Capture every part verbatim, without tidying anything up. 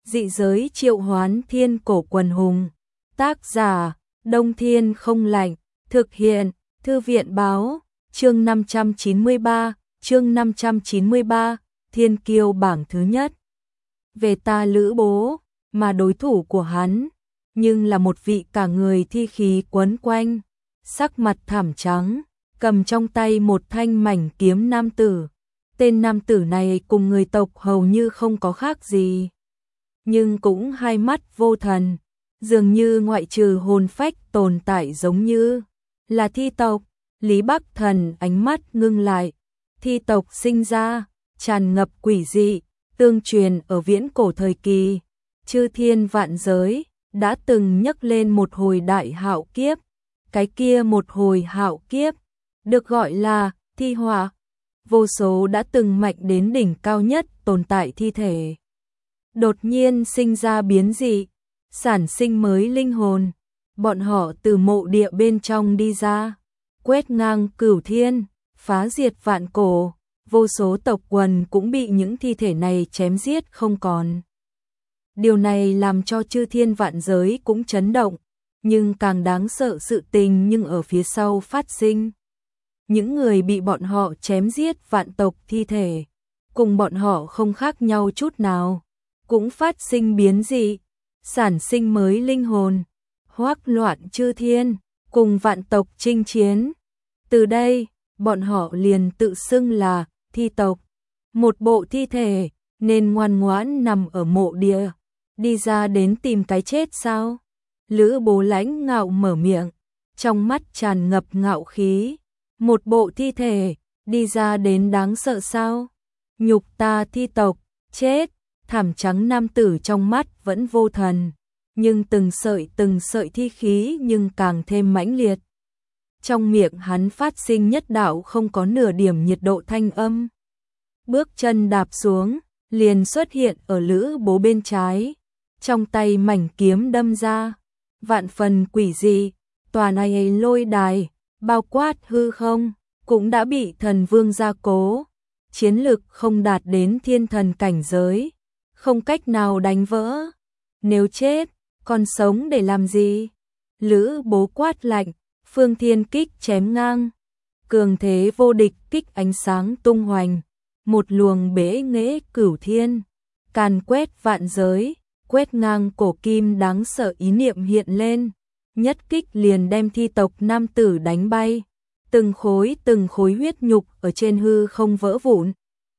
Dị giới triệu hoán thiên cổ quần hùng. Tác giả, Đông Thiên không lạnh. Thực hiện, Thư viện báo. Chương năm trăm chín mươi ba, chương năm trăm chín mươi ba, Thiên Kiêu bảng thứ nhất. Về ta Lữ Bố, mà đối thủ của hắn, nhưng là một vị cả người thi khí quấn quanh, sắc mặt thảm trắng, cầm trong tay một thanh mảnh kiếm nam tử. Tên nam tử này cùng người tộc hầu như không có khác gì, nhưng cũng hai mắt vô thần, dường như ngoại trừ hồn phách tồn tại giống như là thi tộc. Lý Bắc Thần ánh mắt ngưng lại, thi tộc sinh ra, tràn ngập quỷ dị, tương truyền ở viễn cổ thời kỳ, chư thiên vạn giới, đã từng nhấc lên một hồi đại hạo kiếp. Cái kia một hồi hạo kiếp, được gọi là thi họa. Vô số đã từng mạnh đến đỉnh cao nhất tồn tại thi thể, đột nhiên sinh ra biến dị, sản sinh mới linh hồn. Bọn họ từ mộ địa bên trong đi ra, quét ngang cửu thiên, phá diệt vạn cổ, vô số tộc quần cũng bị những thi thể này chém giết không còn. Điều này làm cho chư thiên vạn giới cũng chấn động, nhưng càng đáng sợ sự tình nhưng ở phía sau phát sinh. Những người bị bọn họ chém giết vạn tộc thi thể, cùng bọn họ không khác nhau chút nào, cũng phát sinh biến dị, sản sinh mới linh hồn, hoắc loạn chư thiên, cùng vạn tộc chinh chiến. Từ đây, bọn họ liền tự xưng là thi tộc. Một bộ thi thể, nên ngoan ngoãn nằm ở mộ địa, đi ra đến tìm cái chết sao? Lữ Bố lãnh ngạo mở miệng, trong mắt tràn ngập ngạo khí. Một bộ thi thể, đi ra đến đáng sợ sao? Nhục ta thi tộc, chết. Thảm trắng nam tử trong mắt vẫn vô thần, nhưng từng sợi từng sợi thi khí nhưng càng thêm mãnh liệt. Trong miệng hắn phát sinh nhất đạo không có nửa điểm nhiệt độ thanh âm. Bước chân đạp xuống, liền xuất hiện ở Lữ Bố bên trái, trong tay mảnh kiếm đâm ra, vạn phần quỷ dị. Tòa này lôi đài, bao quát hư không, cũng đã bị thần vương gia cố, chiến lực không đạt đến thiên thần cảnh giới, không cách nào đánh vỡ. Nếu chết, còn sống để làm gì? Lữ Bố quát lạnh, phương thiên kích chém ngang, cường thế vô địch kích ánh sáng tung hoành, một luồng bế nghệ cửu thiên, càn quét vạn giới, quét ngang cổ kim đáng sợ ý niệm hiện lên, nhất kích liền đem thi tộc nam tử đánh bay, từng khối từng khối huyết nhục ở trên hư không vỡ vụn.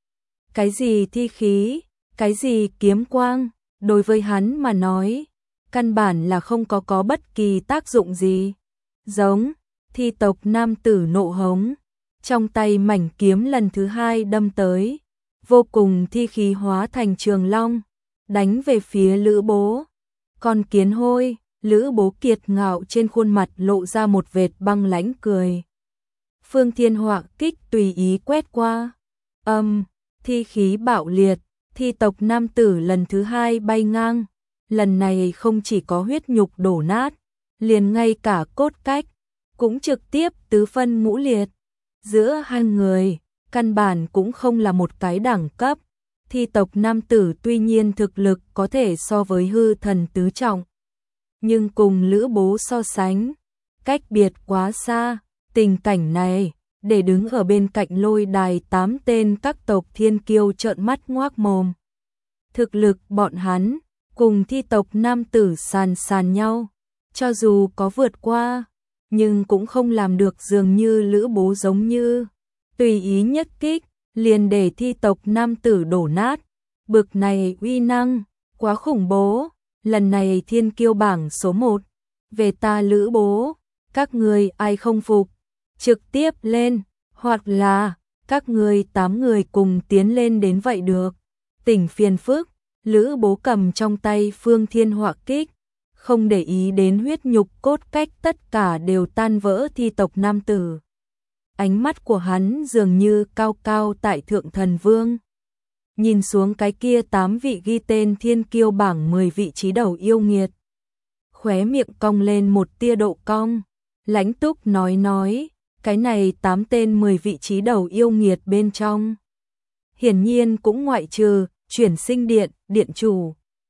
Cái gì thi khí, cái gì kiếm quang, đối với hắn mà nói, căn bản là không có có bất kỳ tác dụng gì. Giống, thi tộc nam tử nộ hống, trong tay mảnh kiếm lần thứ hai đâm tới, vô cùng thi khí hóa thành trường long, đánh về phía Lữ Bố. Con kiến hôi, Lữ Bố kiệt ngạo trên khuôn mặt lộ ra một vệt băng lãnh cười. Phương thiên họa kích tùy ý quét qua, âm, thi khí bạo liệt, thi tộc nam tử lần thứ hai bay ngang, lần này không chỉ có huyết nhục đổ nát, liền ngay cả cốt cách cũng trực tiếp tứ phân ngũ liệt. Giữa hai người, căn bản cũng không là một cái đẳng cấp. Thi tộc nam tử tuy nhiên thực lực có thể so với hư thần tứ trọng, nhưng cùng Lữ Bố so sánh, cách biệt quá xa. Tình cảnh này, để đứng ở bên cạnh lôi đài tám tên các tộc thiên kiêu trợn mắt ngoác mồm. Thực lực bọn hắn, cùng thi tộc nam tử sàn sàn nhau, cho dù có vượt qua, nhưng cũng không làm được dường như Lữ Bố giống như tùy ý nhất kích, liền để thi tộc nam tử đổ nát. Bực này uy năng, quá khủng bố. Lần này thiên kiêu bảng số một, về ta Lữ Bố, các người ai không phục, trực tiếp lên, hoặc là các người tám người cùng tiến lên đến vậy được. Tỉnh phiền phức, Lữ Bố cầm trong tay phương thiên họa kích, không để ý đến huyết nhục cốt cách tất cả đều tan vỡ thi tộc nam tử. Ánh mắt của hắn dường như cao cao tại thượng thần vương, nhìn xuống cái kia tám vị ghi tên thiên kiêu bảng mười vị trí đầu yêu nghiệt. Khóe miệng cong lên một tia độ cong, lãnh túc nói nói, cái này tám tên mười vị trí đầu yêu nghiệt bên trong, hiển nhiên cũng ngoại trừ Chuyển Sinh Điện điện chủ.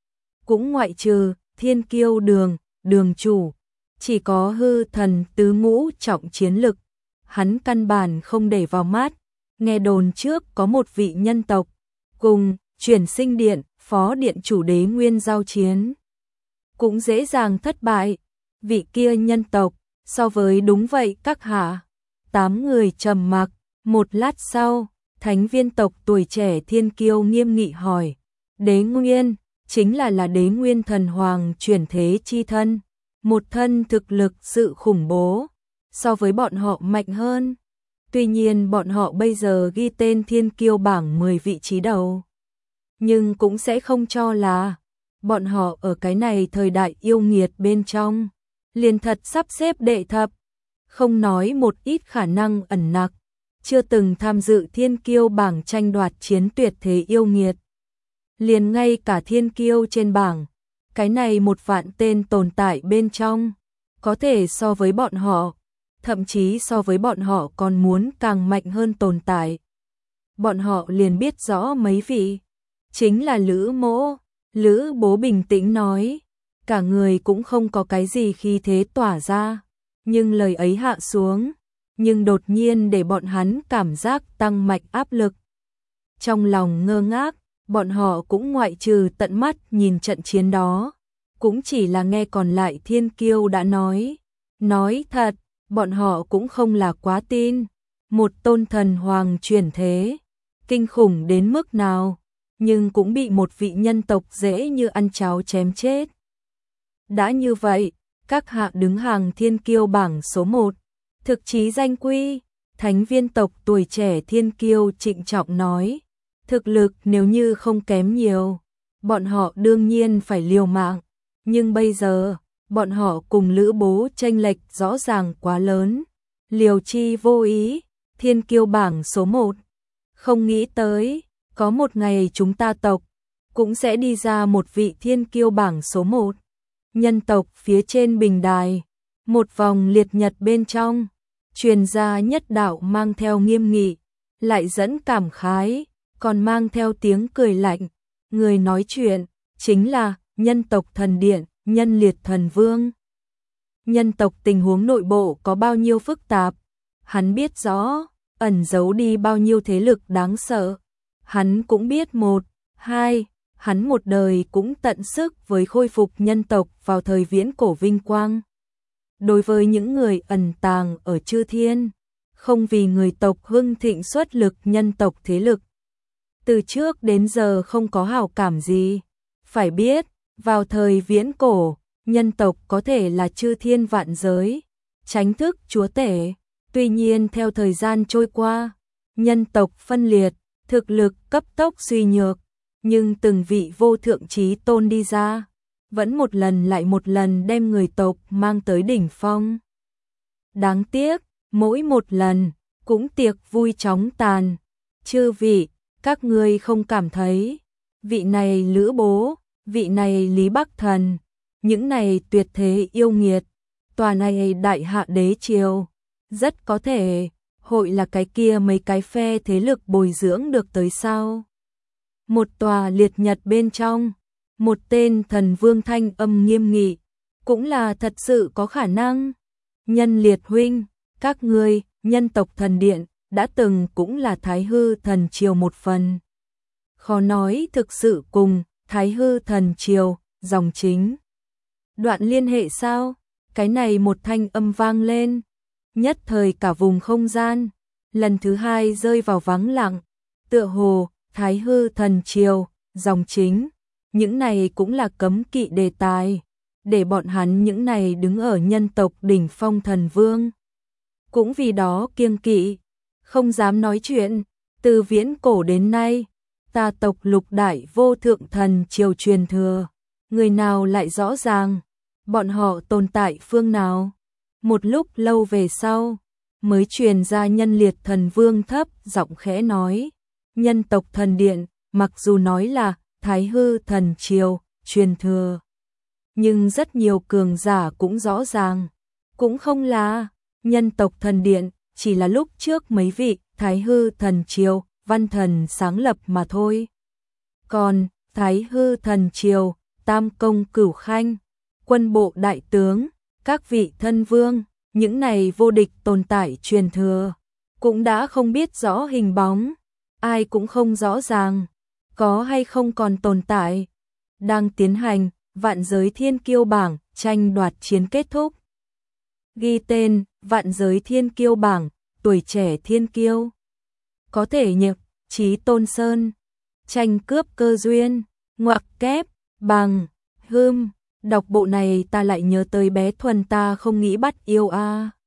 cũng ngoại trừ Thiên Kiêu Đường, đường chủ, chỉ có hư thần tứ ngũ trọng chiến lực, hắn căn bản không để vào mắt. Nghe đồn trước có một vị nhân tộc cùng Chuyển Sinh Điện, phó điện chủ Đế Nguyên giao chiến, cũng dễ dàng thất bại. Vị kia nhân tộc, so với đúng vậy các hạ. Tám người trầm mặc, một lát sau, thánh viên tộc tuổi trẻ Thiên Kiêu nghiêm nghị hỏi, Đế Nguyên, chính là là Đế Nguyên thần hoàng chuyển thế chi thân, một thân thực lực sự khủng bố, so với bọn họ mạnh hơn. Tuy nhiên bọn họ bây giờ ghi tên Thiên Kiêu bảng mười vị trí đầu, nhưng cũng sẽ không cho là bọn họ ở cái này thời đại yêu nghiệt bên trong, liền thật sắp xếp đệ thập, không nói một ít khả năng ẩn nặc, chưa từng tham dự Thiên Kiêu bảng tranh đoạt chiến tuyệt thế yêu nghiệt. Liền ngay cả Thiên Kiêu trên bảng, cái này một vạn tên tồn tại bên trong, có thể so với bọn họ, thậm chí so với bọn họ còn muốn càng mạnh hơn tồn tại. Bọn họ liền biết rõ mấy vị, chính là Lữ Mỗ. Lữ Bố bình tĩnh nói, cả người cũng không có cái gì khí thế tỏa ra, nhưng lời ấy hạ xuống, nhưng đột nhiên để bọn hắn cảm giác tăng mạnh áp lực. Trong lòng ngơ ngác, bọn họ cũng ngoại trừ tận mắt nhìn trận chiến đó, cũng chỉ là nghe còn lại Thiên Kiêu đã nói. Nói thật, bọn họ cũng không là quá tin, một tôn thần hoàng chuyển thế, kinh khủng đến mức nào, nhưng cũng bị một vị nhân tộc dễ như ăn cháo chém chết. Đã như vậy, các hạ đứng hàng Thiên Kiêu bảng số một, thực chí danh quy, thánh viên tộc tuổi trẻ Thiên Kiêu trịnh trọng nói, thực lực nếu như không kém nhiều, bọn họ đương nhiên phải liều mạng, nhưng bây giờ, bọn họ cùng Lữ Bố chênh lệch rõ ràng quá lớn, liều chi vô ý, Thiên Kiêu bảng số một, không nghĩ tới, có một ngày chúng ta tộc cũng sẽ đi ra một vị Thiên Kiêu bảng số một. Nhân tộc phía trên bình đài, một vòng liệt nhật bên trong, truyền ra nhất đạo mang theo nghiêm nghị, lại dẫn cảm khái, còn mang theo tiếng cười lạnh. Người nói chuyện chính là nhân tộc thần điện, Nhân Liệt Thần Vương. Nhân tộc tình huống nội bộ có bao nhiêu phức tạp, hắn biết rõ, ẩn giấu đi bao nhiêu thế lực đáng sợ, hắn cũng biết. Một, hai, hắn một đời cũng tận sức với khôi phục nhân tộc vào thời viễn cổ vinh quang. Đối với những người ẩn tàng ở chư thiên, không vì người tộc hưng thịnh xuất lực nhân tộc thế lực, từ trước đến giờ không có hảo cảm gì. Phải biết, vào thời viễn cổ, nhân tộc có thể là chư thiên vạn giới, chánh thức chúa tể. Tuy nhiên theo thời gian trôi qua, nhân tộc phân liệt, thực lực cấp tốc suy nhược, nhưng từng vị vô thượng chí tôn đi ra, vẫn một lần lại một lần đem người tộc mang tới đỉnh phong. Đáng tiếc, mỗi một lần, cũng tiệc vui chóng tàn. Chư vị, các ngươi không cảm thấy, vị này Lữ Bố, vị này Lý Bắc Thần, những này tuyệt thế yêu nghiệt, tòa này đại hạ đế triều, rất có thể hội là cái kia mấy cái phe thế lực bồi dưỡng được tới sao? Một tòa liệt nhật bên trong, một tên thần vương thanh âm nghiêm nghị, cũng là thật sự có khả năng. Nhân Liệt huynh, các ngươi, nhân tộc thần điện, đã từng cũng là Thái Hư thần triều một phần. Khó nói thực sự cùng Thái Hư thần triều, dòng chính đoạn liên hệ sao? Cái này một thanh âm vang lên, nhất thời cả vùng không gian lần thứ hai rơi vào vắng lặng, tựa hồ Thái Hư thần triều, dòng chính, những này cũng là cấm kỵ đề tài, để bọn hắn những này đứng ở nhân tộc đỉnh phong thần vương cũng vì đó kiêng kỵ, không dám nói chuyện. Từ viễn cổ đến nay, ta tộc lục đại vô thượng thần triều truyền thừa, người nào lại rõ ràng bọn họ tồn tại phương nào? Một lúc lâu về sau, mới truyền ra Nhân Liệt Thần Vương thấp giọng khẽ nói, nhân tộc thần điện, mặc dù nói là Thái Hư thần triều truyền thừa, nhưng rất nhiều cường giả cũng rõ ràng, cũng không là nhân tộc thần điện, chỉ là lúc trước mấy vị Thái Hư thần triều văn thần sáng lập mà thôi. Còn Thái Hư thần triều tam công cửu khanh, quân bộ đại tướng, các vị thân vương, những này vô địch tồn tại truyền thừa, cũng đã không biết rõ hình bóng, ai cũng không rõ ràng, có hay không còn tồn tại. Đang tiến hành, vạn giới thiên kiêu bảng, tranh đoạt chiến kết thúc. Ghi tên, vạn giới thiên kiêu bảng, tuổi trẻ thiên kiêu. Có thể nhập, Chí Tôn Sơn, tranh cướp cơ duyên, ngoặc kép, bằng, hươm. Đọc bộ này ta lại nhớ tới bé Thuần ta không nghĩ bắt yêu a.